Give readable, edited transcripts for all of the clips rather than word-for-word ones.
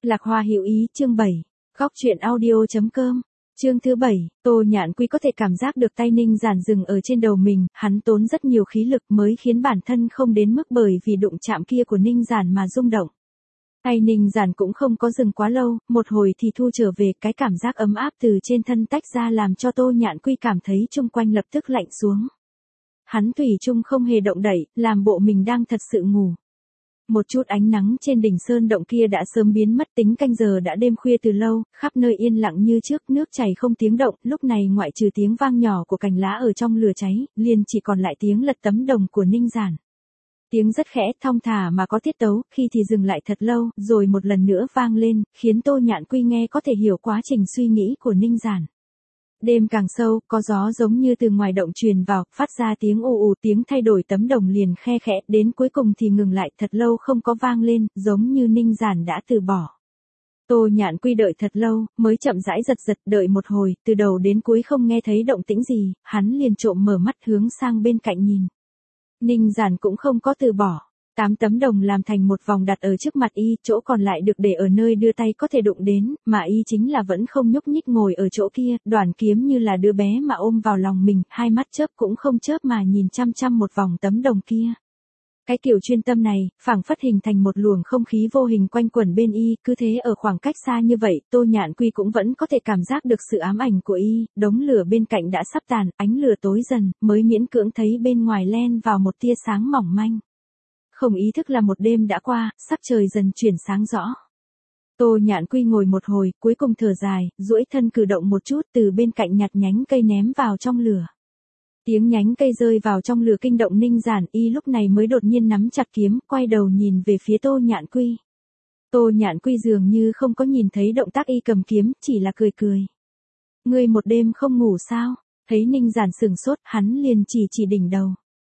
Lạc Hoa hiểu ý chương 7. Góc truyện audio.com. Chương thứ 7, Tô Nhạn Quy có thể cảm giác được tay Ninh Giản dừng ở trên đầu mình, hắn tốn rất nhiều khí lực mới khiến bản thân không đến mức bởi vì đụng chạm kia của Ninh Giản mà rung động. Tay Ninh Giản cũng không có dừng quá lâu, một hồi thì thu trở về, cái cảm giác ấm áp từ trên thân tách ra làm cho Tô Nhạn Quy cảm thấy chung quanh lập tức lạnh xuống. Hắn thủy chung không hề động đậy, làm bộ mình đang thật sự ngủ. Một chút ánh nắng trên đỉnh sơn động kia đã sớm biến mất, tính canh giờ đã đêm khuya từ lâu, khắp nơi yên lặng như trước, nước chảy không tiếng động, lúc này ngoại trừ tiếng vang nhỏ của cành lá ở trong lửa cháy, liền chỉ còn lại tiếng lật tấm đồng của Ninh Giản. Tiếng rất khẽ, thong thả mà có tiết tấu, khi thì dừng lại thật lâu, rồi một lần nữa vang lên, khiến Tô Nhạn Quy nghe có thể hiểu quá trình suy nghĩ của Ninh Giản. Đêm càng sâu, có gió giống như từ ngoài động truyền vào, phát ra tiếng ù ù, tiếng thay đổi tấm đồng liền khe khẽ, đến cuối cùng thì ngừng lại, thật lâu không có vang lên, giống như Ninh Giản đã từ bỏ. Tô Nhạn Quy đợi thật lâu, mới chậm rãi giật giật, đợi một hồi, từ đầu đến cuối không nghe thấy động tĩnh gì, hắn liền trộm mở mắt hướng sang bên cạnh nhìn. Ninh Giản cũng không có từ bỏ. 8 tấm đồng làm thành một vòng đặt ở trước mặt y, chỗ còn lại được để ở nơi đưa tay có thể đụng đến, mà y chính là vẫn không nhúc nhích ngồi ở chỗ kia, Đoàn Kiếm như là đứa bé mà ôm vào lòng mình, hai mắt chớp cũng không chớp mà nhìn chăm chăm một vòng tấm đồng kia. Cái kiểu chuyên tâm này, phảng phất hình thành một luồng không khí vô hình quanh quẩn bên y, cứ thế ở khoảng cách xa như vậy, Tô Nhạn Quy cũng vẫn có thể cảm giác được sự ám ảnh của y, đống lửa bên cạnh đã sắp tàn, ánh lửa tối dần, mới miễn cưỡng thấy bên ngoài len vào một tia sáng mỏng manh. Không ý thức là một đêm đã qua, sắc trời dần chuyển sáng rõ. Tô Nhạn Quy ngồi một hồi, cuối cùng thở dài, duỗi thân cử động một chút, từ bên cạnh nhặt nhánh cây ném vào trong lửa. Tiếng nhánh cây rơi vào trong lửa kinh động Ninh Giản, y lúc này mới đột nhiên nắm chặt kiếm, quay đầu nhìn về phía Tô Nhạn Quy. Tô Nhạn Quy dường như không có nhìn thấy động tác y cầm kiếm, chỉ là cười cười. Ngươi một đêm không ngủ sao? Thấy Ninh Giản sửng sốt, hắn liền chỉ đỉnh đầu.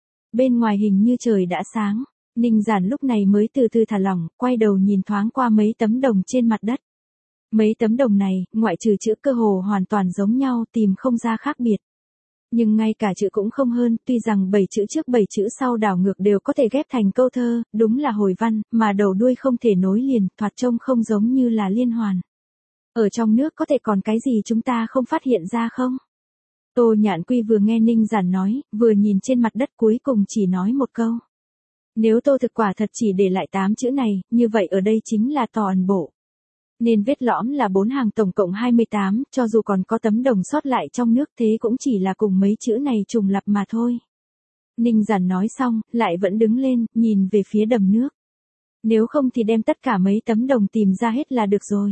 Bên ngoài hình như trời đã sáng. Ninh Giản lúc này mới từ từ thả lỏng, quay đầu nhìn thoáng qua mấy tấm đồng trên mặt đất. Mấy tấm đồng này, ngoại trừ chữ cơ hồ hoàn toàn giống nhau, tìm không ra khác biệt. Nhưng ngay cả chữ cũng không hơn, tuy rằng 7 chữ trước 7 chữ sau đảo ngược đều có thể ghép thành câu thơ, đúng là hồi văn, mà đầu đuôi không thể nối liền, thoạt trông không giống như là liên hoàn. Ở trong nước có thể còn cái gì chúng ta không phát hiện ra không? Tô Nhạn Quy vừa nghe Ninh Giản nói, vừa nhìn trên mặt đất, cuối cùng chỉ nói một câu. Nếu Tô Thực quả thật chỉ để lại 8 chữ này, như vậy ở đây chính là toàn bộ. Nên vết lõm là 4 hàng tổng cộng 28, cho dù còn có tấm đồng sót lại trong nước thế cũng chỉ là cùng mấy chữ này trùng lặp mà thôi. Ninh Giản nói xong, lại vẫn đứng lên, nhìn về phía đầm nước. Nếu không thì đem tất cả mấy tấm đồng tìm ra hết là được rồi.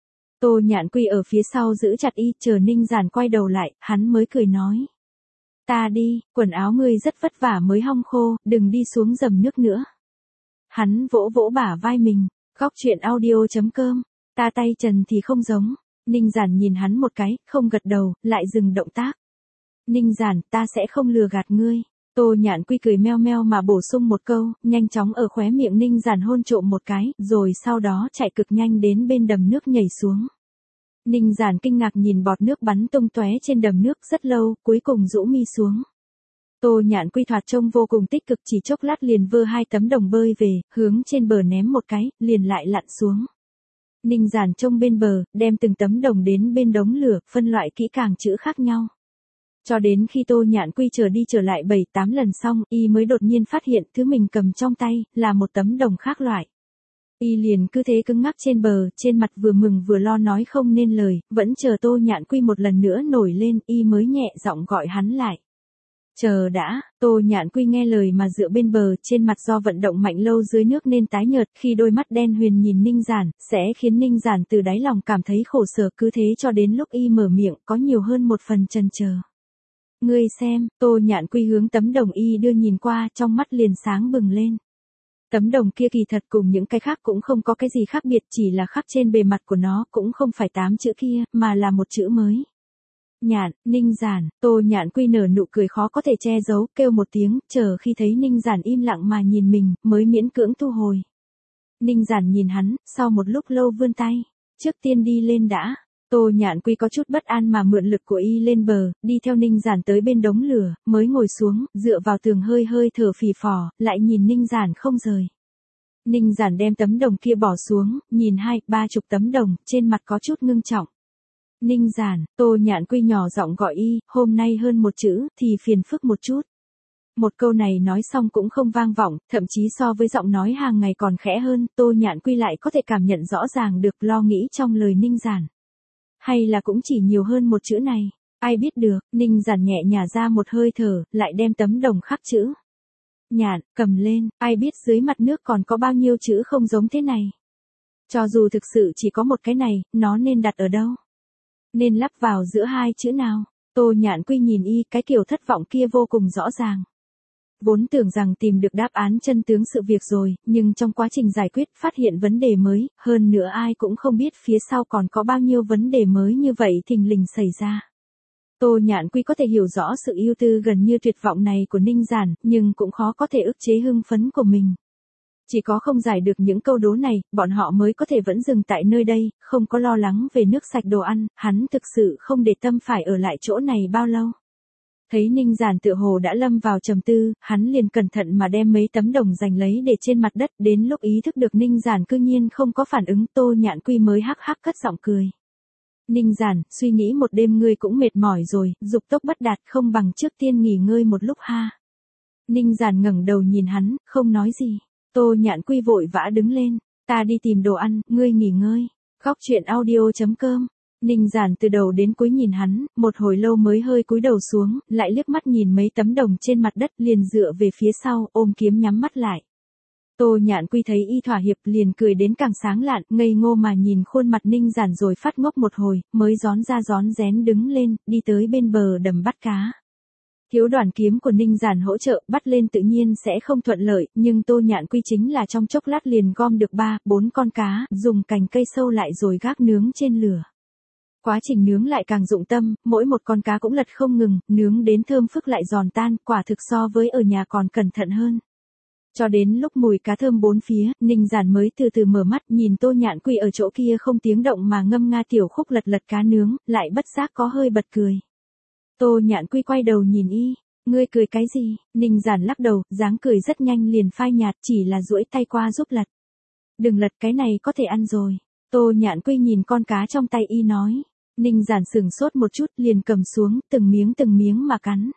Tô Nhạn Quy ở phía sau giữ chặt y, chờ Ninh Giản quay đầu lại, hắn mới cười nói. Ta đi, quần áo ngươi rất vất vả mới hong khô, đừng đi xuống dầm nước nữa. Hắn vỗ vỗ bả vai mình, góc truyện audio.com, ta tay trần thì không giống. Ninh Giản nhìn hắn một cái, không gật đầu, lại dừng động tác. Ninh Giản, ta sẽ không lừa gạt ngươi. Tô Nhạn Quy cười meo meo mà bổ sung một câu, nhanh chóng ở khóe miệng Ninh Giản hôn trộm một cái, rồi sau đó chạy cực nhanh đến bên đầm nước nhảy xuống. Ninh Giản kinh ngạc nhìn bọt nước bắn tung tóe trên đầm nước rất lâu, cuối cùng rũ mi xuống. Tô Nhạn Quy thoạt trông vô cùng tích cực, chỉ chốc lát liền vơ 2 tấm đồng bơi về, hướng trên bờ ném một cái, liền lại lặn xuống. Ninh Giản trông bên bờ, đem từng tấm đồng đến bên đống lửa, phân loại kỹ càng chữ khác nhau. Cho đến khi Tô Nhạn Quy trở đi trở lại 7-8 lần xong, y mới đột nhiên phát hiện thứ mình cầm trong tay, là một tấm đồng khác loại. Y liền cứ thế cứng ngắc trên bờ, trên mặt vừa mừng vừa lo nói không nên lời, vẫn chờ Tô Nhạn Quy một lần nữa nổi lên, y mới nhẹ giọng gọi hắn lại. Chờ đã, Tô Nhạn Quy nghe lời mà dựa bên bờ, trên mặt do vận động mạnh lâu dưới nước nên tái nhợt, khi đôi mắt đen huyền nhìn Ninh Giản, sẽ khiến Ninh Giản từ đáy lòng cảm thấy khổ sở, cứ thế cho đến lúc y mở miệng, có nhiều hơn một phần chần chờ. Ngươi xem, Tô Nhạn Quy hướng tấm đồng y đưa nhìn qua, trong mắt liền sáng bừng lên. Tấm đồng kia kỳ thật cùng những cái khác cũng không có cái gì khác biệt, chỉ là khắc trên bề mặt của nó cũng không phải 8 chữ kia, mà là một chữ mới. Nhạn, Ninh Giản, Tô Nhạn Quy nở nụ cười khó có thể che giấu, kêu một tiếng, chờ khi thấy Ninh Giản im lặng mà nhìn mình, mới miễn cưỡng thu hồi. Ninh Giản nhìn hắn, sau một lúc lâu vươn tay, trước tiên đi lên đã. Tô Nhạn Quy có chút bất an mà mượn lực của y lên bờ, đi theo Ninh Giản tới bên đống lửa, mới ngồi xuống, dựa vào tường hơi hơi thở phì phò, lại nhìn Ninh Giản không rời. Ninh Giản đem tấm đồng kia bỏ xuống, nhìn 20-30 tấm đồng, trên mặt có chút ngưng trọng. Ninh Giản, Tô Nhạn Quy nhỏ giọng gọi y, hôm nay hơn một chữ, thì phiền phức một chút. Một câu này nói xong cũng không vang vọng, thậm chí so với giọng nói hàng ngày còn khẽ hơn, Tô Nhạn Quy lại có thể cảm nhận rõ ràng được lo nghĩ trong lời Ninh Giản. Hay là cũng chỉ nhiều hơn một chữ này, ai biết được, Ninh Giản nhẹ nhả ra một hơi thở, lại đem tấm đồng khắc chữ. Nhạn, cầm lên, ai biết dưới mặt nước còn có bao nhiêu chữ không giống thế này. Cho dù thực sự chỉ có một cái này, nó nên đặt ở đâu? Nên lắp vào giữa hai chữ nào? Tô Nhạn Quy nhìn y, cái kiểu thất vọng kia vô cùng rõ ràng. Vốn tưởng rằng tìm được đáp án chân tướng sự việc rồi, nhưng trong quá trình giải quyết phát hiện vấn đề mới, hơn nữa ai cũng không biết phía sau còn có bao nhiêu vấn đề mới như vậy thình lình xảy ra. Tô Nhạn Quy có thể hiểu rõ sự ưu tư gần như tuyệt vọng này của Ninh Giản, nhưng cũng khó có thể ức chế hưng phấn của mình. Chỉ có không giải được những câu đố này, bọn họ mới có thể vẫn dừng tại nơi đây, không có lo lắng về nước sạch đồ ăn, hắn thực sự không để tâm phải ở lại chỗ này bao lâu. Thấy Ninh Giản tựa hồ đã lâm vào trầm tư, hắn liền cẩn thận mà đem mấy tấm đồng giành lấy để trên mặt đất, đến lúc ý thức được Ninh Giản cư nhiên không có phản ứng, Tô Nhạn Quy mới hắc hắc cất giọng cười. Ninh Giản, suy nghĩ một đêm ngươi cũng mệt mỏi rồi, dục tốc bất đạt, không bằng trước tiên nghỉ ngơi một lúc ha. Ninh Giản ngẩng đầu nhìn hắn, không nói gì. Tô Nhạn Quy vội vã đứng lên, ta đi tìm đồ ăn, ngươi nghỉ ngơi. Góc truyện audio.com. Ninh Giản từ đầu đến cuối nhìn hắn, một hồi lâu mới hơi cúi đầu xuống, lại liếc mắt nhìn mấy tấm đồng trên mặt đất, liền dựa về phía sau, ôm kiếm nhắm mắt lại. Tô Nhạn Quy thấy y thỏa hiệp liền cười đến càng sáng lạn, ngây ngô mà nhìn khuôn mặt Ninh Giản rồi phát ngốc một hồi, mới rón ra rón rén đứng lên, đi tới bên bờ đầm bắt cá. Thiếu đoàn kiếm của Ninh Giản hỗ trợ, bắt lên tự nhiên sẽ không thuận lợi, nhưng Tô Nhạn Quy chính là trong chốc lát liền gom được 3-4 con cá, dùng cành cây sâu lại rồi gác nướng trên lửa. Quá trình nướng lại càng dụng tâm, mỗi một con cá cũng lật không ngừng, nướng đến thơm phức lại giòn tan, quả thực so với ở nhà còn cẩn thận hơn. Cho đến lúc mùi cá thơm bốn phía, Ninh Giản mới từ từ mở mắt, nhìn Tô Nhạn Quy ở chỗ kia không tiếng động mà ngâm nga tiểu khúc lật lật cá nướng, lại bất giác có hơi bật cười. Tô Nhạn Quy quay đầu nhìn y, ngươi cười cái gì? Ninh Giản lắc đầu, dáng cười rất nhanh liền phai nhạt, chỉ là duỗi tay qua giúp lật. Đừng lật, cái này có thể ăn rồi. Tô Nhạn Quy nhìn con cá trong tay y nói. Ninh Giản sửng sốt một chút, liền cầm xuống, từng miếng mà cắn.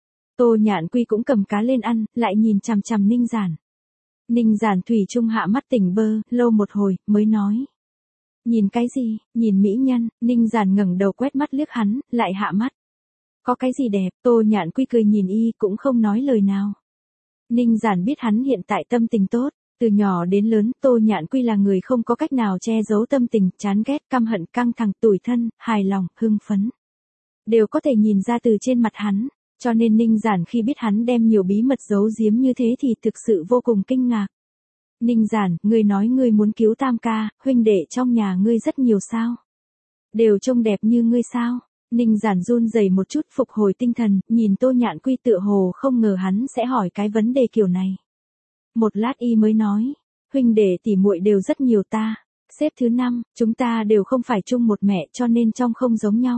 Tô Nhạn Quy cũng cầm cá lên ăn, lại nhìn chằm chằm Ninh Giản. Ninh Giản thủy chung hạ mắt tỉnh bơ, lâu một hồi, mới nói. Nhìn cái gì? Nhìn mỹ nhân. Ninh Giản ngẩng đầu quét mắt liếc hắn, lại hạ mắt. Có cái gì đẹp? Tô Nhạn Quy cười nhìn y, cũng không nói lời nào. Ninh Giản biết hắn hiện tại tâm tình tốt. Từ nhỏ đến lớn, Tô Nhạn Quy là người không có cách nào che giấu tâm tình, chán ghét, căm hận, căng thẳng, tủi thân, hài lòng, hưng phấn. Đều có thể nhìn ra từ trên mặt hắn. Cho nên Ninh Giản khi biết hắn đem nhiều bí mật giấu giếm như thế thì thực sự vô cùng kinh ngạc. Ninh Giản, ngươi nói ngươi muốn cứu Tam ca, huynh đệ trong nhà ngươi rất nhiều sao? Đều trông đẹp như ngươi sao? Ninh Giản run rẩy một chút phục hồi tinh thần, nhìn Tô Nhạn Quy tựa hồ không ngờ hắn sẽ hỏi cái vấn đề kiểu này. Một lát y mới nói, huynh đệ tỷ muội đều rất nhiều ta. Xếp thứ 5, chúng ta đều không phải chung một mẹ cho nên trông không giống nhau.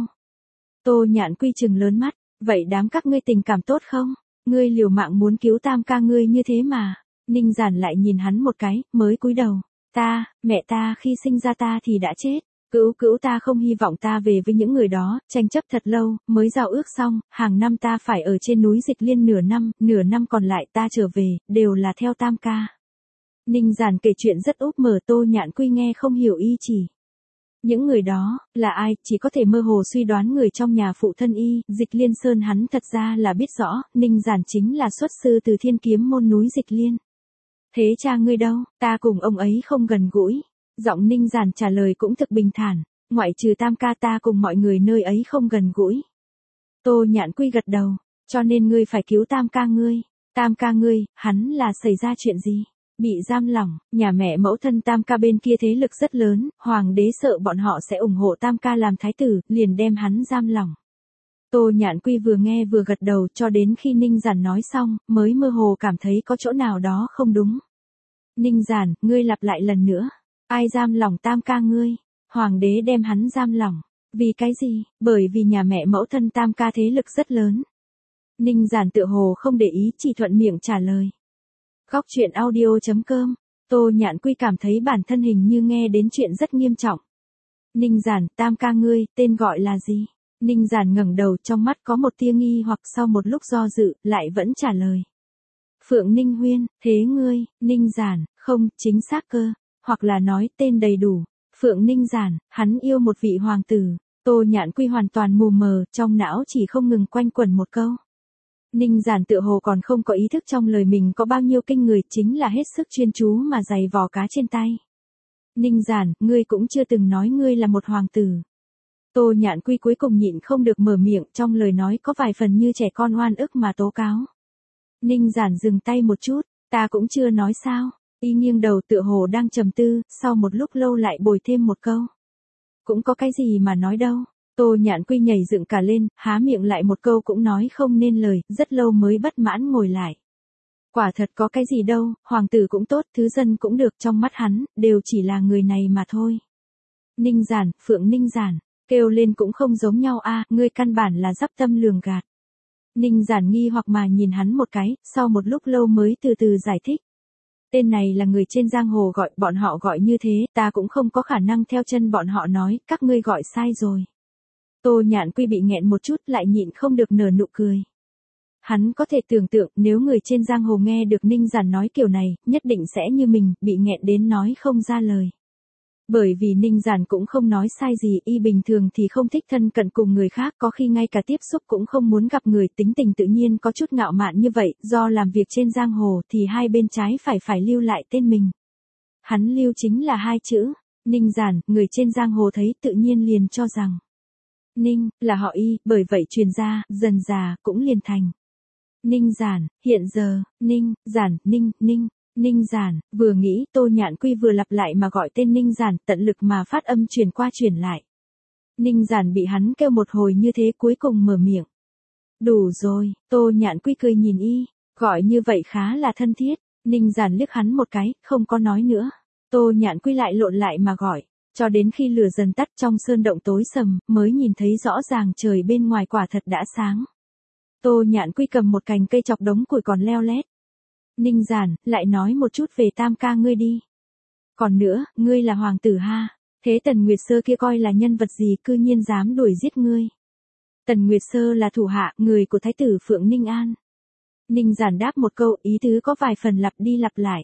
Tô Nhạn Quy trừng lớn mắt, vậy đám các ngươi tình cảm tốt không? Ngươi liều mạng muốn cứu Tam ca ngươi như thế mà. Ninh Giản lại nhìn hắn một cái, mới cúi đầu. Mẹ ta khi sinh ra ta thì đã chết. Cữu ta không hy vọng ta về với những người đó, tranh chấp thật lâu, mới giao ước xong, hàng năm ta phải ở trên núi Dịch Liên nửa năm còn lại ta trở về, đều là theo Tam ca. Ninh Giản kể chuyện rất úp mở, Tô Nhạn Quy nghe không hiểu y chỉ. Những người đó, là ai, chỉ có thể mơ hồ suy đoán người trong nhà phụ thân y, Dịch Liên Sơn hắn thật ra là biết rõ, Ninh Giản chính là xuất sư từ Thiên Kiếm môn núi Dịch Liên. Thế cha ngươi đâu, ta cùng ông ấy không gần gũi. Giọng Ninh Giản trả lời cũng thực bình thản, ngoại trừ Tam ca ta cùng mọi người nơi ấy không gần gũi. Tô Nhạn Quy gật đầu, cho nên ngươi phải cứu Tam ca ngươi. Tam ca ngươi, hắn là xảy ra chuyện gì? Bị giam lỏng, nhà mẹ mẫu thân Tam ca bên kia thế lực rất lớn, hoàng đế sợ bọn họ sẽ ủng hộ Tam ca làm thái tử, liền đem hắn giam lỏng. Tô Nhạn Quy vừa nghe vừa gật đầu, cho đến khi Ninh Giản nói xong, mới mơ hồ cảm thấy có chỗ nào đó không đúng. Ninh Giản, ngươi lặp lại lần nữa. Ai giam lỏng Tam ca ngươi? Hoàng đế đem hắn giam lỏng. Vì cái gì? Bởi vì nhà mẹ mẫu thân Tam ca thế lực rất lớn. Ninh Giản tựa hồ không để ý, chỉ thuận miệng trả lời. Góc truyện audio.com Tô Nhạn Quy cảm thấy bản thân hình như nghe đến chuyện rất nghiêm trọng. Ninh Giản, tam ca ngươi, tên gọi là gì? Ninh Giản ngẩng đầu, trong mắt có một tia nghi hoặc, sau một lúc do dự, lại vẫn trả lời. Phượng Ninh Huyên, thế ngươi, Ninh Giản, không, chính xác cơ, hoặc là nói tên đầy đủ. Phượng Ninh Giản, hắn yêu một vị hoàng tử. Tô Nhạn Quy hoàn toàn mù mờ, trong não chỉ không ngừng quanh quẩn một câu. Ninh Giản tựa hồ còn không có ý thức trong lời mình có bao nhiêu kinh người, chính là hết sức chuyên chú mà giày vò cá trên tay. Ninh Giản, ngươi cũng chưa từng nói ngươi là một hoàng tử. Tô Nhạn Quy cuối cùng nhịn không được mở miệng, trong lời nói có vài phần như trẻ con oan ức mà tố cáo. Ninh Giản dừng tay một chút, ta cũng chưa nói sao. Y nghiêng đầu tựa hồ đang trầm tư, sau một lúc lâu lại bồi thêm một câu. Cũng có cái gì mà nói đâu. Tô Nhạn Quy nhảy dựng cả lên, há miệng lại một câu cũng nói không nên lời, rất lâu mới bất mãn ngồi lại. Quả thật có cái gì đâu, hoàng tử cũng tốt, thứ dân cũng được, trong mắt hắn, đều chỉ là người này mà thôi. Ninh Giản, Phượng Ninh Giản, kêu lên cũng không giống nhau a, ngươi căn bản là dắp tâm lường gạt. Ninh Giản nghi hoặc mà nhìn hắn một cái, sau một lúc lâu mới từ từ giải thích. Tên này là người trên giang hồ gọi, bọn họ gọi như thế, ta cũng không có khả năng theo chân bọn họ nói, các ngươi gọi sai rồi. Tô Nhạn Quy bị nghẹn một chút, lại nhịn không được nở nụ cười. Hắn có thể tưởng tượng nếu người trên giang hồ nghe được Ninh Giản nói kiểu này, nhất định sẽ như mình, bị nghẹn đến nói không ra lời. Bởi vì Ninh Giản cũng không nói sai gì, y bình thường thì không thích thân cận cùng người khác, có khi ngay cả tiếp xúc cũng không muốn gặp người, tính tình tự nhiên có chút ngạo mạn như vậy, do làm việc trên giang hồ thì hai bên trái phải lưu lại tên mình. Hắn lưu chính là hai chữ, Ninh Giản, người trên giang hồ thấy tự nhiên liền cho rằng Ninh là họ Y, bởi vậy truyền ra, dần già cũng liền thành Ninh Giản. Hiện giờ, Ninh Giản, Ninh Giản, vừa nghĩ Tô Nhạn Quy vừa lặp lại mà gọi tên Ninh Giản, tận lực mà phát âm truyền qua truyền lại. Ninh Giản bị hắn kêu một hồi như thế cuối cùng mở miệng. Đủ rồi, Tô Nhạn Quy cười nhìn y, gọi như vậy khá là thân thiết. Ninh Giản liếc hắn một cái, không có nói nữa. Tô Nhạn Quy lại lộn lại mà gọi, cho đến khi lửa dần tắt trong sơn động tối sầm, mới nhìn thấy rõ ràng trời bên ngoài quả thật đã sáng. Tô Nhạn Quy cầm một cành cây chọc đống củi còn leo lét. Ninh Giản, lại nói một chút về tam ca ngươi đi. Còn nữa, ngươi là hoàng tử ha, thế Tần Nguyệt Sơ kia coi là nhân vật gì cư nhiên dám đuổi giết ngươi. Tần Nguyệt Sơ là thủ hạ, người của thái tử Phượng Ninh An. Ninh Giản đáp một câu, ý tứ có vài phần lặp đi lặp lại.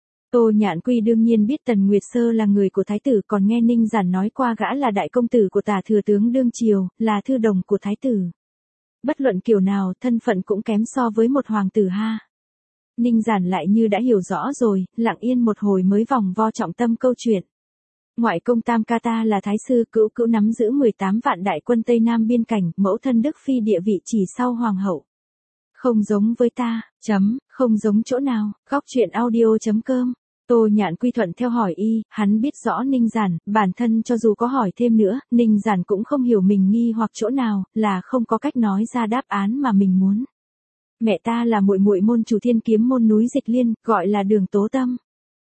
Tô Nhạn Quy đương nhiên biết Tần Nguyệt Sơ là người của thái tử, còn nghe Ninh Giản nói qua gã là đại công tử của Tả thừa tướng đương triều, là thư đồng của thái tử. Bất luận kiểu nào, thân phận cũng kém so với một hoàng tử ha. Ninh Giản lại như đã hiểu rõ rồi, lặng yên một hồi mới vòng vo trọng tâm câu chuyện. Ngoại công tam ca ta là thái sư, cữu cữu nắm giữ 18 vạn đại quân Tây Nam biên cảnh, mẫu thân Đức Phi địa vị chỉ sau hoàng hậu. Không giống với ta, không giống chỗ nào, góc chuyện audio.com. Tô Nhạn Quy thuận theo hỏi y, hắn biết rõ Ninh Giản, bản thân cho dù có hỏi thêm nữa, Ninh Giản cũng không hiểu mình nghi hoặc chỗ nào, là không có cách nói ra đáp án mà mình muốn. Mẹ ta là muội muội môn chủ Thiên Kiếm môn núi Dịch Liên, gọi là Đường Tố Tâm.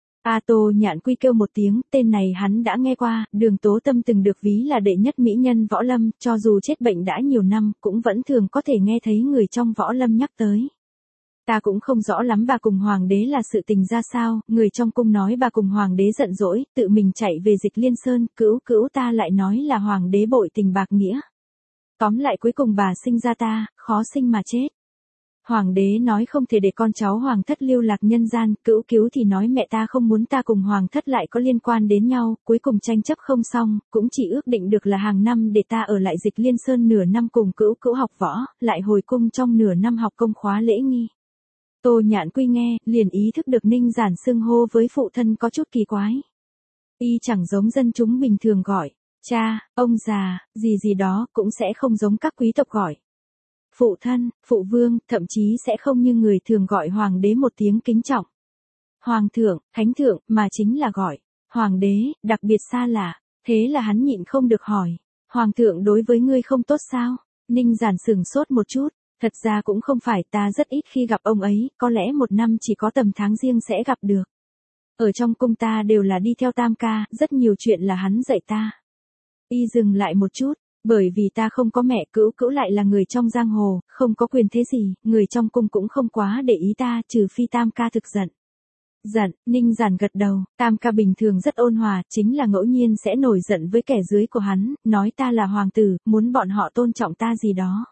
Tô Nhạn Quy kêu một tiếng, tên này hắn đã nghe qua, Đường Tố Tâm từng được ví là đệ nhất mỹ nhân võ lâm, cho dù chết bệnh đã nhiều năm, cũng vẫn thường có thể nghe thấy người trong võ lâm nhắc tới. Ta cũng không rõ lắm bà cùng hoàng đế là sự tình ra sao, người trong cung nói bà cùng hoàng đế giận dỗi, tự mình chạy về Dịch Liên Sơn, cữu ta lại nói là hoàng đế bội tình bạc nghĩa. Tóm lại cuối cùng bà sinh ra ta, khó sinh mà chết. Hoàng đế nói không thể để con cháu hoàng thất lưu lạc nhân gian, cữu cứu thì nói mẹ ta không muốn ta cùng hoàng thất lại có liên quan đến nhau, cuối cùng tranh chấp không xong, cũng chỉ ước định được là hàng năm để ta ở lại Dịch Liên Sơn nửa năm cùng cữu cữu học võ, lại hồi cung trong nửa năm học công khóa lễ nghi. Tô Nhạn Quy nghe, liền ý thức được Ninh Giản xưng hô với phụ thân có chút kỳ quái. Y chẳng giống dân chúng bình thường gọi, cha, ông già, gì đó, cũng sẽ không giống các quý tộc gọi. Phụ thân, phụ vương, thậm chí sẽ không như người thường gọi hoàng đế một tiếng kính trọng. Hoàng thượng, thánh thượng, mà chính là gọi hoàng đế, đặc biệt xa lạ. Thế là hắn nhịn không được hỏi, hoàng thượng đối với ngươi không tốt sao? Ninh Giản sửng sốt một chút, thật ra cũng không phải, ta rất ít khi gặp ông ấy, có lẽ một năm chỉ có tầm tháng riêng sẽ gặp được. Ở trong cung ta đều là đi theo tam ca, rất nhiều chuyện là hắn dạy ta. Y dừng lại một chút. Bởi vì ta không có mẹ, cữu lại là người trong giang hồ, không có quyền thế gì, người trong cung cũng không quá để ý ta, trừ phi tam ca thực giận. Giận, Ninh Giản gật đầu, Tam ca bình thường rất ôn hòa, chính là ngẫu nhiên sẽ nổi giận với kẻ dưới của hắn, nói ta là hoàng tử, muốn bọn họ tôn trọng ta gì đó.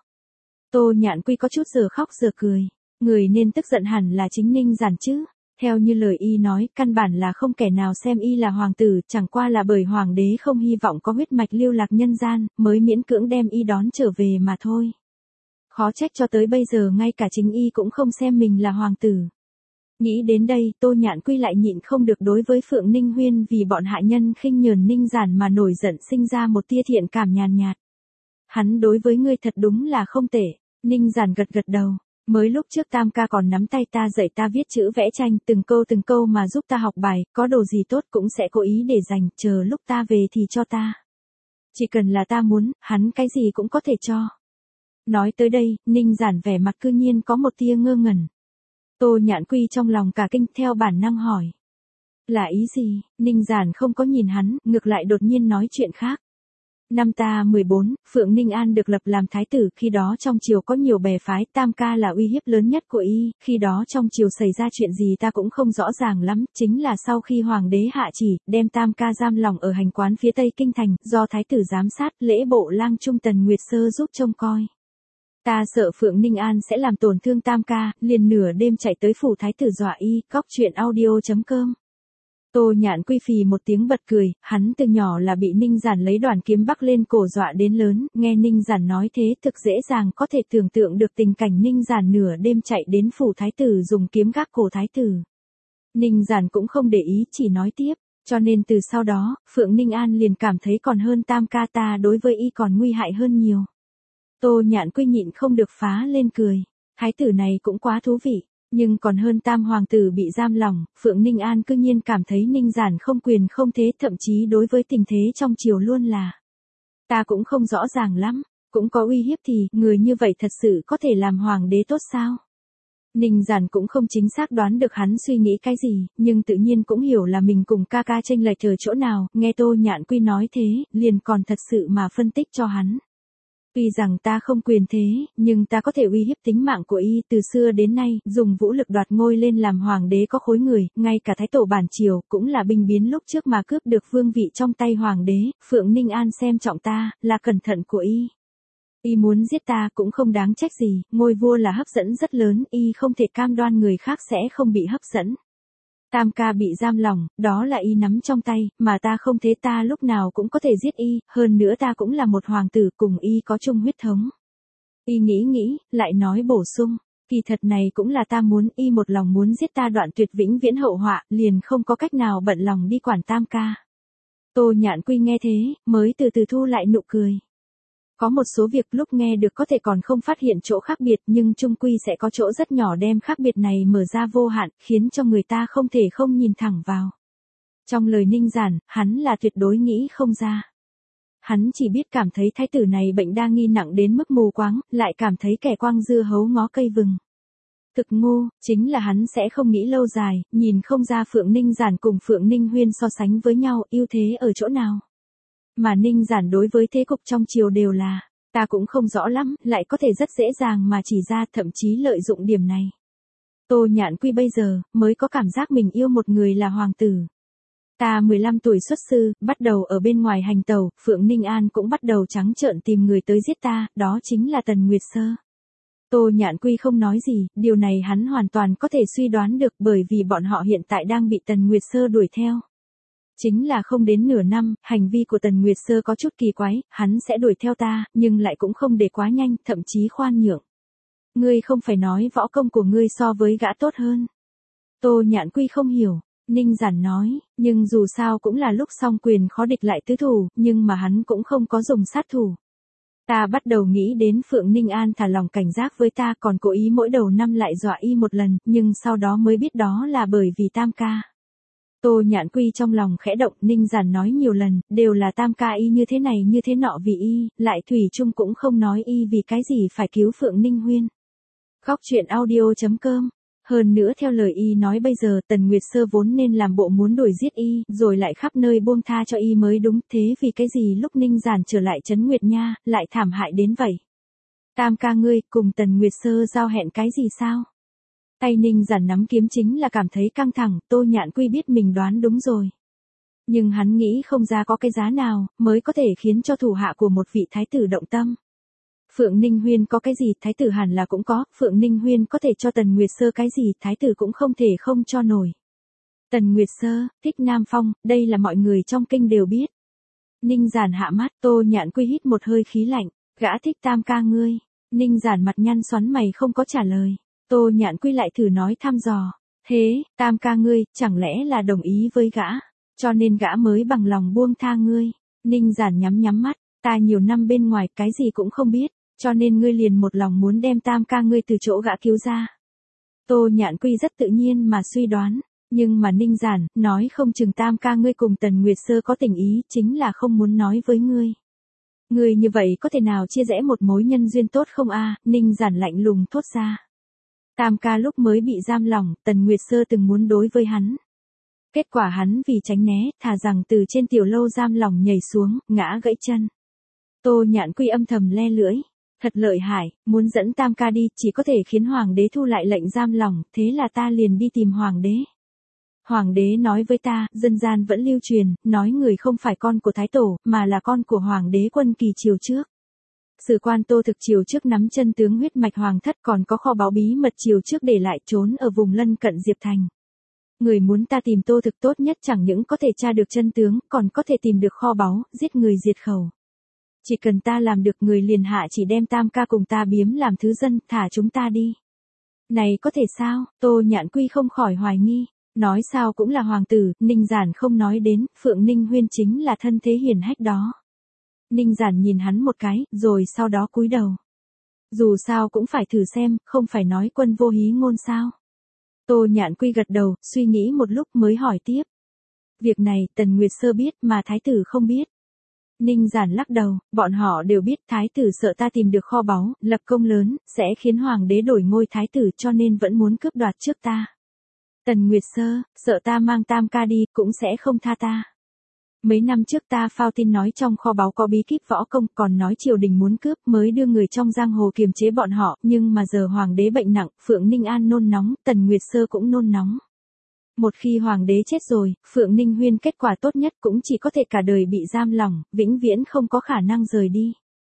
Tô Nhạn Quy có chút giờ khóc giờ cười, người nên tức giận hẳn là chính Ninh Giản chứ. Theo như lời y nói, căn bản là không kẻ nào xem y là hoàng tử, chẳng qua là bởi hoàng đế không hy vọng có huyết mạch lưu lạc nhân gian, mới miễn cưỡng đem y đón trở về mà thôi. Khó trách cho tới bây giờ ngay cả chính y cũng không xem mình là hoàng tử. Nghĩ đến đây, Tô Nhạn Quy lại nhịn không được đối với Phượng Ninh Huyên vì bọn hạ nhân khinh nhờn Ninh Giản mà nổi giận sinh ra một tia thiện cảm nhàn nhạt. Hắn đối với ngươi thật đúng là không tệ. Ninh Giản gật gật đầu. Mới lúc trước Tam ca còn nắm tay ta dạy ta viết chữ vẽ tranh, từng câu mà giúp ta học bài, có đồ gì tốt cũng sẽ cố ý để dành, chờ lúc ta về thì cho ta. Chỉ cần là ta muốn, hắn cái gì cũng có thể cho. Nói tới đây, Ninh Giản vẻ mặt cư nhiên có một tia ngơ ngẩn. Tô Nhạn Quy trong lòng cả kinh theo bản năng hỏi. Là ý gì? Ninh Giản không có nhìn hắn, ngược lại đột nhiên nói chuyện khác. Năm ta 14, Phượng Ninh An được lập làm thái tử, khi đó trong triều có nhiều bè phái, Tam ca là uy hiếp lớn nhất của y, khi đó trong triều xảy ra chuyện gì ta cũng không rõ ràng lắm, chính là sau khi hoàng đế hạ chỉ, đem Tam ca giam lỏng ở hành quán phía tây kinh thành, do thái tử giám sát, lễ bộ lang trung Tần Nguyệt Sơ giúp trông coi. Ta sợ Phượng Ninh An sẽ làm tổn thương Tam ca, liền nửa đêm chạy tới phủ thái tử dọa y, cóc chuyện audio.com. Tô Nhạn Quy phì một tiếng bật cười, hắn từ nhỏ là bị Ninh Giản lấy đoàn kiếm bắc lên cổ dọa đến lớn, nghe Ninh Giản nói thế thực dễ dàng có thể tưởng tượng được tình cảnh Ninh Giản nửa đêm chạy đến phủ thái tử dùng kiếm gác cổ thái tử. Ninh Giản cũng không để ý, chỉ nói tiếp, cho nên từ sau đó, Phượng Ninh An liền cảm thấy còn hơn Tam ca ta đối với y còn nguy hại hơn nhiều. Tô Nhạn Quy nhịn không được phá lên cười, thái tử này cũng quá thú vị. Nhưng còn hơn Tam hoàng tử bị giam lỏng, Phượng Ninh An cư nhiên cảm thấy Ninh Giản không quyền không thế, thậm chí đối với tình thế trong triều luôn là. Ta cũng không rõ ràng lắm, cũng có uy hiếp thì, người như vậy thật sự có thể làm hoàng đế tốt sao? Ninh Giản cũng không chính xác đoán được hắn suy nghĩ cái gì, nhưng tự nhiên cũng hiểu là mình cùng ca ca chênh lệch ở chỗ nào, nghe Tô Nhạn Quy nói thế, liền còn thật sự mà phân tích cho hắn. Tuy rằng ta không quyền thế, nhưng ta có thể uy hiếp tính mạng của y, từ xưa đến nay, dùng vũ lực đoạt ngôi lên làm hoàng đế có khối người, ngay cả thái tổ bản triều, cũng là binh biến lúc trước mà cướp được vương vị trong tay hoàng đế, Phượng Ninh An xem trọng ta, là cẩn thận của y. Y muốn giết ta cũng không đáng trách gì, ngôi vua là hấp dẫn rất lớn, y không thể cam đoan người khác sẽ không bị hấp dẫn. Tam ca bị giam lỏng, đó là y nắm trong tay, mà ta không thế, ta lúc nào cũng có thể giết y, hơn nữa ta cũng là một hoàng tử, cùng y có chung huyết thống. Y nghĩ, lại nói bổ sung, kỳ thật này cũng là ta muốn, y một lòng muốn giết ta đoạn tuyệt vĩnh viễn hậu họa, liền không có cách nào bận lòng đi quản Tam ca. Tô Nhạn Quy nghe thế, mới từ từ thu lại nụ cười. Có một số việc lúc nghe được có thể còn không phát hiện chỗ khác biệt, nhưng chung quy sẽ có chỗ rất nhỏ đem khác biệt này mở ra vô hạn, khiến cho người ta không thể không nhìn thẳng vào. Trong lời Ninh Giản, hắn là tuyệt đối nghĩ không ra. Hắn chỉ biết cảm thấy thái tử này bệnh đa nghi nặng đến mức mù quáng, lại cảm thấy kẻ quang dưa hấu ngó cây vừng. Thực ngu, chính là hắn sẽ không nghĩ lâu dài, nhìn không ra Phượng Ninh Giản cùng Phượng Ninh Huyên so sánh với nhau, ưu thế ở chỗ nào. Mà Ninh Giản đối với thế cục trong triều đều là, ta cũng không rõ lắm, lại có thể rất dễ dàng mà chỉ ra, thậm chí lợi dụng điểm này. Tô Nhạn Quy bây giờ, mới có cảm giác mình yêu một người là hoàng tử. Ta 15 tuổi xuất sư, bắt đầu ở bên ngoài hành tẩu, Phượng Ninh An cũng bắt đầu trắng trợn tìm người tới giết ta, đó chính là Tần Nguyệt Sơ. Tô Nhạn Quy không nói gì, điều này hắn hoàn toàn có thể suy đoán được, bởi vì bọn họ hiện tại đang bị Tần Nguyệt Sơ đuổi theo. Chính là không đến nửa năm, hành vi của Tần Nguyệt Sơ có chút kỳ quái, hắn sẽ đuổi theo ta, nhưng lại cũng không để quá nhanh, thậm chí khoan nhượng. Ngươi không phải nói võ công của ngươi so với gã tốt hơn. Tô Nhạn Quy không hiểu, Ninh Giản nói, nhưng dù sao cũng là lúc song quyền khó địch lại tứ thủ, nhưng mà hắn cũng không có dùng sát thủ. Ta bắt đầu nghĩ đến Phượng Ninh An thả lòng cảnh giác với ta, còn cố ý mỗi đầu năm lại dọa y một lần, nhưng sau đó mới biết đó là bởi vì Tam ca. Tô Nhạn Quy trong lòng khẽ động, Ninh Giản nói nhiều lần, đều là Tam ca y như thế này như thế nọ vì y, lại thủy chung cũng không nói y vì cái gì phải cứu Phượng Ninh Huyên. Góc chuyện audio.com. Hơn nữa theo lời y nói bây giờ Tần Nguyệt Sơ vốn nên làm bộ muốn đuổi giết y, rồi lại khắp nơi buông tha cho y mới đúng, thế vì cái gì lúc Ninh Giản trở lại trấn Nguyệt Nha, lại thảm hại đến vậy. Tam ca ngươi, cùng Tần Nguyệt Sơ giao hẹn cái gì sao? Tay Ninh Giản nắm kiếm chính là cảm thấy căng thẳng, Tô Nhạn Quy biết mình đoán đúng rồi. Nhưng hắn nghĩ không ra có cái giá nào, mới có thể khiến cho thủ hạ của một vị thái tử động tâm. Phượng Ninh Huyên có cái gì, thái tử hẳn là cũng có, Phượng Ninh Huyên có thể cho Tần Nguyệt Sơ cái gì, thái tử cũng không thể không cho nổi. Tần Nguyệt Sơ, thích Nam Phong, đây là mọi người trong kinh đều biết. Ninh Giản hạ mắt, Tô Nhạn Quy hít một hơi khí lạnh, gã thích Tam ca ngươi. Ninh Giản mặt nhăn xoắn mày không có trả lời. Tô Nhạn Quy lại thử nói thăm dò, thế, Tam ca ngươi, chẳng lẽ là đồng ý với gã, cho nên gã mới bằng lòng buông tha ngươi. Ninh Giản nhắm mắt, ta nhiều năm bên ngoài cái gì cũng không biết, cho nên ngươi liền một lòng muốn đem Tam ca ngươi từ chỗ gã cứu ra. Tô Nhạn Quy rất tự nhiên mà suy đoán, nhưng mà Ninh Giản, nói không chừng Tam ca ngươi cùng Tần Nguyệt Sơ có tình ý, chính là không muốn nói với ngươi. Ngươi như vậy có thể nào chia rẽ một mối nhân duyên tốt không a? Ninh Giản lạnh lùng thốt ra. Tam ca lúc mới bị giam lỏng, Tần Nguyệt Sơ từng muốn đối với hắn. Kết quả hắn vì tránh né, thà rằng từ trên tiểu lâu giam lỏng nhảy xuống, ngã gãy chân. Tô Nhạn Quy âm thầm le lưỡi. Thật lợi hại, muốn dẫn Tam ca đi, chỉ có thể khiến Hoàng đế thu lại lệnh giam lỏng, thế là ta liền đi tìm Hoàng đế. Hoàng đế nói với ta, dân gian vẫn lưu truyền, nói người không phải con của Thái Tổ, mà là con của Hoàng đế Quân Kỳ triều trước. Sử quan Tô Thực triều trước nắm chân tướng huyết mạch hoàng thất, còn có kho báu bí mật triều trước để lại trốn ở vùng lân cận Diệp Thành. Người muốn ta tìm Tô Thực tốt nhất chẳng những có thể tra được chân tướng, còn có thể tìm được kho báu, giết người diệt khẩu. Chỉ cần ta làm được, người liền hạ chỉ đem Tam ca cùng ta biếm làm thứ dân, thả chúng ta đi. Này có thể sao? Tô Nhạn Quy không khỏi hoài nghi. Nói sao cũng là hoàng tử, Ninh Giản không nói đến, Phượng Ninh Huyên chính là thân thế hiển hách đó. Ninh Giản nhìn hắn một cái, rồi sau đó cúi đầu. Dù sao cũng phải thử xem, không phải nói quân vô hí ngôn sao. Tô Nhạn Quy gật đầu, suy nghĩ một lúc mới hỏi tiếp. Việc này, Tần Nguyệt Sơ biết mà thái tử không biết. Ninh Giản lắc đầu, bọn họ đều biết thái tử sợ ta tìm được kho báu, lập công lớn, sẽ khiến hoàng đế đổi ngôi thái tử, cho nên vẫn muốn cướp đoạt trước ta. Tần Nguyệt Sơ, sợ ta mang Tam ca đi, cũng sẽ không tha ta. Mấy năm trước ta phao tin nói trong kho báu có bí kíp võ công, còn nói triều đình muốn cướp, mới đưa người trong giang hồ kiềm chế bọn họ, nhưng mà giờ hoàng đế bệnh nặng, Phượng Ninh An nôn nóng, Tần Nguyệt Sơ cũng nôn nóng. Một khi hoàng đế chết rồi, Phượng Ninh Huyên kết quả tốt nhất cũng chỉ có thể cả đời bị giam lỏng, vĩnh viễn không có khả năng rời đi.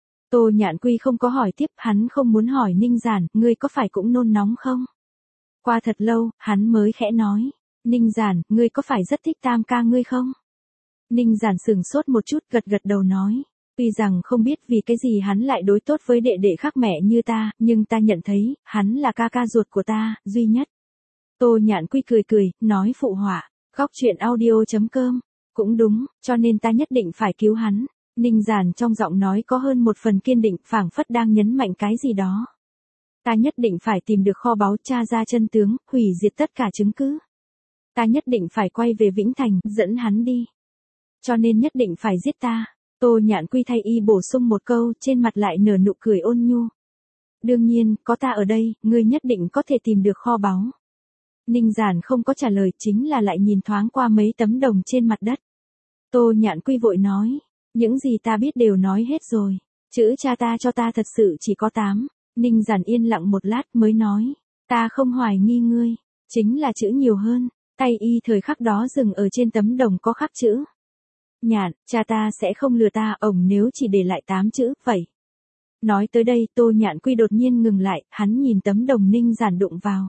Tô Nhạn Quy không có hỏi tiếp, hắn không muốn hỏi Ninh Giản, ngươi có phải cũng nôn nóng không? Qua thật lâu, hắn mới khẽ nói, Ninh Giản, ngươi có phải rất thích Tam ca ngươi không? Ninh Giản sừng sốt một chút, gật gật đầu nói, tuy rằng không biết vì cái gì hắn lại đối tốt với đệ đệ khác mẹ như ta, nhưng ta nhận thấy, hắn là ca ca ruột của ta, duy nhất. Tô Nhạn Quy cười cười, nói phụ họa, góc truyện audio.com, cũng đúng, cho nên ta nhất định phải cứu hắn. Ninh Giản trong giọng nói có hơn một phần kiên định, phảng phất đang nhấn mạnh cái gì đó. Ta nhất định phải tìm được kho báu, tra ra chân tướng, hủy diệt tất cả chứng cứ. Ta nhất định phải quay về Vĩnh Thành, dẫn hắn đi. Cho nên nhất định phải giết ta. Tô Nhạn Quy thay y bổ sung một câu, trên mặt lại nở nụ cười ôn nhu. Đương nhiên, có ta ở đây, ngươi nhất định có thể tìm được kho báu. Ninh Giản không có trả lời, chính là lại nhìn thoáng qua mấy tấm đồng trên mặt đất. Tô Nhạn Quy vội nói, những gì ta biết đều nói hết rồi. Chữ cha ta cho ta thật sự chỉ có 8. Ninh Giản yên lặng một lát mới nói, ta không hoài nghi ngươi, chính là chữ nhiều hơn. Tay y thời khắc đó dừng ở trên tấm đồng có khắc chữ. Nhạn, cha ta sẽ không lừa ta, ổng nếu chỉ để lại 8 chữ, vậy. Nói tới đây, Tô Nhạn Quy đột nhiên ngừng lại, hắn nhìn tấm đồng Ninh Giản đụng vào.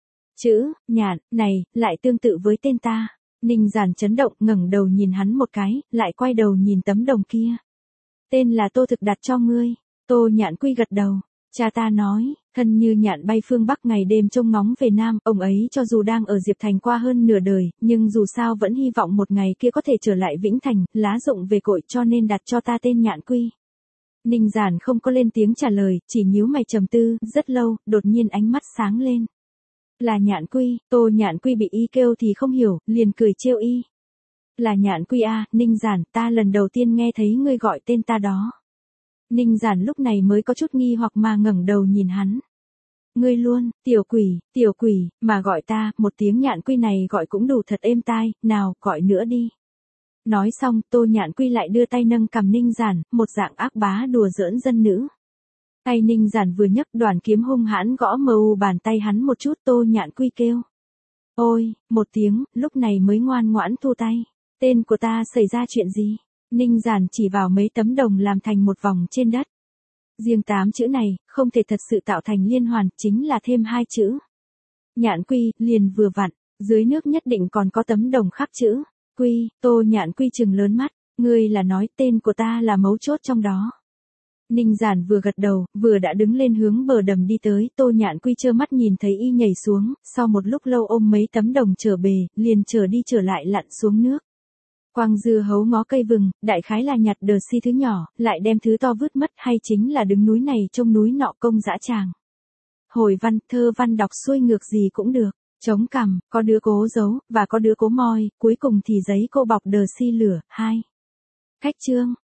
Chữ, Nhạn, này, lại tương tự với tên ta. Ninh Giản chấn động, ngẩng đầu nhìn hắn một cái, lại quay đầu nhìn tấm đồng kia. Tên là Tô Thực đặt cho ngươi. Tô Nhạn Quy gật đầu. Cha ta nói, thân như nhạn bay phương Bắc ngày đêm trông ngóng về Nam, ông ấy cho dù đang ở Diệp Thành qua hơn nửa đời, nhưng dù sao vẫn hy vọng một ngày kia có thể trở lại Vĩnh Thành, lá rụng về cội, cho nên đặt cho ta tên Nhạn Quy. Ninh Giản không có lên tiếng trả lời, chỉ nhíu mày trầm tư, rất lâu, đột nhiên ánh mắt sáng lên. Là Nhạn Quy. Tô Nhạn Quy bị y kêu thì không hiểu, liền cười trêu y. Là Nhạn Quy à, Ninh Giản, ta lần đầu tiên nghe thấy ngươi gọi tên ta đó. Ninh Giản lúc này mới có chút nghi hoặc mà ngẩng đầu nhìn hắn. Ngươi luôn, tiểu quỷ, mà gọi ta, một tiếng Nhạn Quy này gọi cũng đủ thật êm tai, nào, gọi nữa đi. Nói xong, Tô Nhạn Quy lại đưa tay nâng cằm Ninh Giản, một dạng ác bá đùa giỡn dân nữ. Tay Ninh Giản vừa nhấc, đoàn kiếm hung hãn gõ mờ u bàn tay hắn một chút. Tô Nhạn Quy kêu. Ôi, một tiếng, lúc này mới ngoan ngoãn thu tay. Tên của ta xảy ra chuyện gì? Ninh Giản chỉ vào mấy tấm đồng làm thành một vòng trên đất. Riêng 8 chữ này, không thể thật sự tạo thành liên hoàn, chính là thêm 2 chữ. Nhạn Quy, liền vừa vặn, dưới nước nhất định còn có tấm đồng khắc chữ. Quy, Tô Nhạn Quy trừng lớn mắt, ngươi là nói tên của ta là mấu chốt trong đó. Ninh Giản vừa gật đầu, vừa đã đứng lên hướng bờ đầm đi tới. Tô Nhạn Quy trơ mắt nhìn thấy y nhảy xuống, sau một lúc lâu ôm mấy tấm đồng trở bề, liền trở đi trở lại lặn xuống nước. Quang dưa hấu ngó cây vừng, đại khái là nhặt đờ si thứ nhỏ, lại đem thứ to vứt mất, hay chính là đứng núi này trông núi nọ công dã tràng. Hồi văn, thơ văn đọc xuôi ngược gì cũng được, chống cằm, có đứa cố giấu, và có đứa cố moi, cuối cùng thì giấy cô bọc đờ si lửa. 2. Khách chương.